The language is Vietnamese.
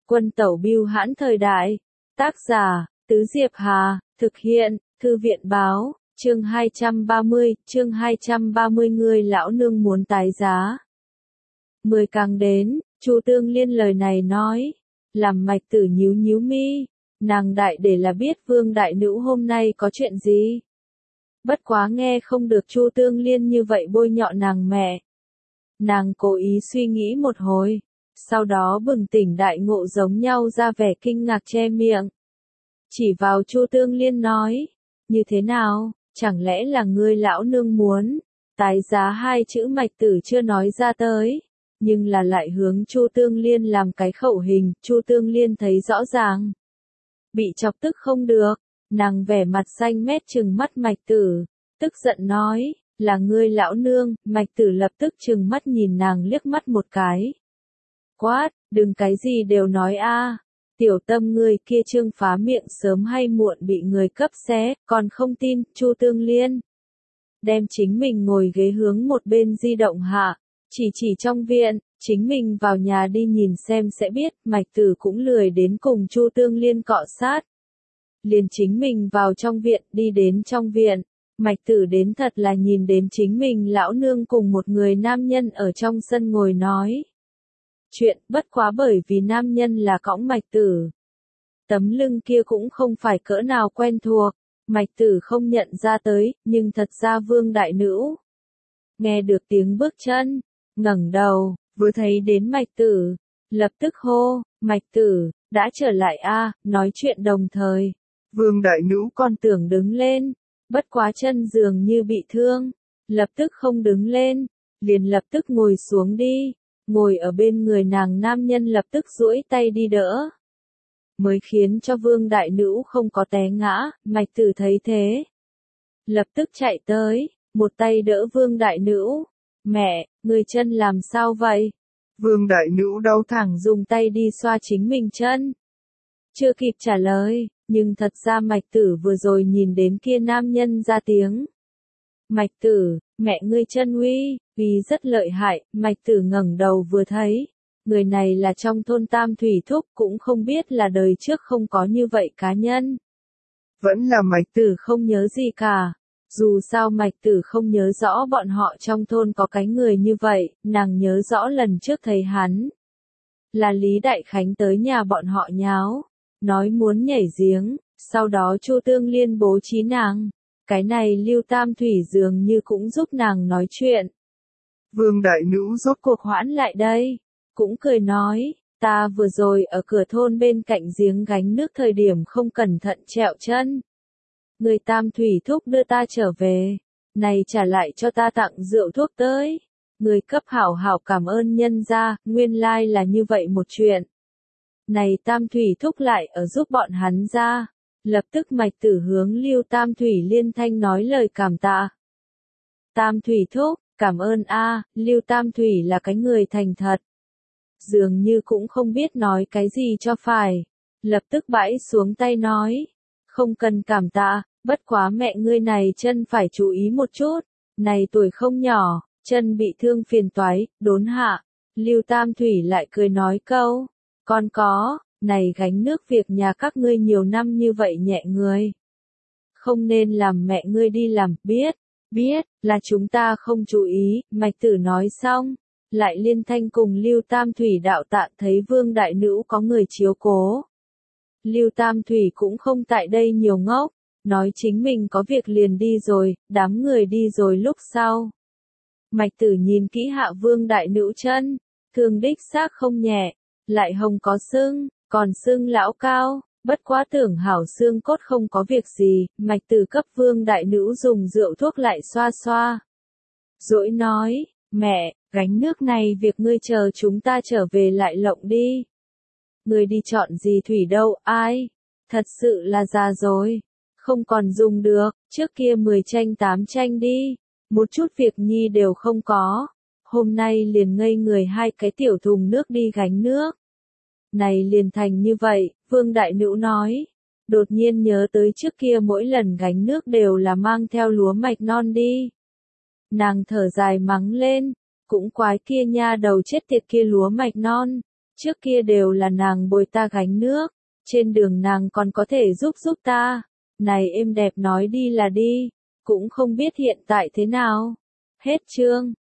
Quân tẩu bưu hãn thời đại. Tác giả, Tứ Diệp Hà, thực hiện, Thư viện báo, chương 230 người lão nương muốn tái giá. 10 càng đến, Chu Tương Liên lời này nói, làm Mạch Tử nhíu nhíu mi, nàng đại để là biết Vương đại nữ hôm nay có chuyện gì. Bất quá nghe không được Chu Tương Liên như vậy bôi nhọ nàng mẹ. Nàng cố ý suy nghĩ một hồi, sau đó bừng tỉnh đại ngộ giống nhau ra vẻ kinh ngạc che miệng. Chỉ vào Chu Tương Liên nói, như thế nào, chẳng lẽ là ngươi lão nương muốn, tái giá hai chữ Mạch Tử chưa nói ra tới, nhưng là lại hướng Chu Tương Liên làm cái khẩu hình, Chu Tương Liên thấy rõ ràng. Bị chọc tức không được, nàng vẻ mặt xanh mét trừng mắt Mạch Tử, tức giận nói, là ngươi lão nương, Mạch Tử lập tức trừng mắt nhìn nàng liếc mắt một cái. Quát, đừng cái gì đều nói a, tiểu tâm người kia trương phá miệng sớm hay muộn bị người cấp xé, còn không tin, Chu Tương Liên. Đem chính mình ngồi ghế hướng một bên di động hạ, chỉ trong viện, chính mình vào nhà đi nhìn xem sẽ biết, Mạch Tử cũng lười đến cùng Chu Tương Liên cọ sát. Liền chính mình vào trong viện, đi đến trong viện, Mạch Tử đến thật là nhìn đến chính mình lão nương cùng một người nam nhân ở trong sân ngồi nói. Chuyện, bất quá bởi vì nam nhân là cõng Mạch Tử. Tấm lưng kia cũng không phải cỡ nào quen thuộc, Mạch Tử không nhận ra tới, nhưng thật ra Vương đại nữ. Nghe được tiếng bước chân, ngẩng đầu, vừa thấy đến Mạch Tử, lập tức hô, Mạch Tử, đã trở lại a, nói chuyện đồng thời. Vương đại nữ còn tưởng đứng lên, bất quá chân dường như bị thương, lập tức không đứng lên, liền lập tức ngồi xuống đi, ngồi ở bên người nàng nam nhân lập tức duỗi tay đi đỡ. Mới khiến cho Vương đại nữ không có té ngã, Mạch Tử thấy thế. Lập tức chạy tới, một tay đỡ Vương đại nữ. Mẹ, người chân làm sao vậy? Vương đại nữ đau thẳng dùng tay đi xoa chính mình chân. Chưa kịp trả lời, nhưng thật ra Mạch Tử vừa rồi nhìn đến kia nam nhân ra tiếng. Mạch Tử, mẹ ngươi chân uy rất lợi hại, Mạch Tử ngẩng đầu vừa thấy. Người này là trong thôn Tam Thủy Thúc cũng không biết là đời trước không có như vậy cá nhân. Vẫn là Mạch Tử không nhớ gì cả. Dù sao Mạch Tử không nhớ rõ bọn họ trong thôn có cái người như vậy, nàng nhớ rõ lần trước thấy hắn. Là Lý Đại Khánh tới nhà bọn họ nháo, nói muốn nhảy giếng, sau đó Chu Tương Liên bố trí nàng. Cái này Lưu Tam Thủy dường như cũng giúp nàng nói chuyện. Vương đại nữ rốt cuộc hoãn lại đây, cũng cười nói, ta vừa rồi ở cửa thôn bên cạnh giếng gánh nước thời điểm không cẩn thận trẹo chân. Người Tam Thủy Thúc đưa ta trở về, này trả lại cho ta tặng rượu thuốc tới. Người cấp hảo hảo cảm ơn nhân gia, nguyên lai là như vậy một chuyện. Này Tam Thủy Thúc lại ở giúp bọn hắn ra. Lập tức Mạch Tử hướng Lưu Tam Thủy liên thanh nói lời cảm tạ. Tam Thủy Thúc, cảm ơn a, Lưu Tam Thủy là cái người thành thật. Dường như cũng không biết nói cái gì cho phải. Lập tức bãi xuống tay nói. Không cần cảm tạ, bất quá mẹ ngươi này chân phải chú ý một chút. Này tuổi không nhỏ, chân bị thương phiền toái, đốn hạ. Lưu Tam Thủy lại cười nói câu. Con có. Này gánh nước việc nhà các ngươi nhiều năm như vậy nhẹ người. Không nên làm mẹ ngươi đi làm, biết, là chúng ta không chú ý, Mạch Tử nói xong. Lại liên thanh cùng Lưu Tam Thủy đạo tạ thấy Vương đại nữ có người chiếu cố. Lưu Tam Thủy cũng không tại đây nhiều ngốc, nói chính mình có việc liền đi rồi, đám người đi rồi lúc sau. Mạch Tử nhìn kỹ hạ Vương đại nữ chân, thương đích xác không nhẹ, lại hồng có sưng. Còn xương lão cao, bất quá tưởng hảo xương cốt không có việc gì, Mạch Tử cấp Vương đại nữ dùng rượu thuốc lại xoa xoa. Dỗi nói, mẹ, gánh nước này việc ngươi chờ chúng ta trở về lại lộng đi. Ngươi đi chọn gì thủy đâu, ai? Thật sự là già rồi, không còn dùng được, trước kia 10 tranh 8 tranh đi, một chút việc nhi đều không có. Hôm nay liền ngây người hai cái tiểu thùng nước đi gánh nước. Này liền thành như vậy, Vương đại nữ nói. Đột nhiên nhớ tới trước kia mỗi lần gánh nước đều là mang theo lúa mạch non đi. Nàng thở dài mắng lên, cũng quái kia nha đầu chết tiệt kia lúa mạch non. Trước kia đều là nàng bồi ta gánh nước, trên đường nàng còn có thể giúp ta. Này êm đẹp nói đi là đi, cũng không biết hiện tại thế nào. Hết chương.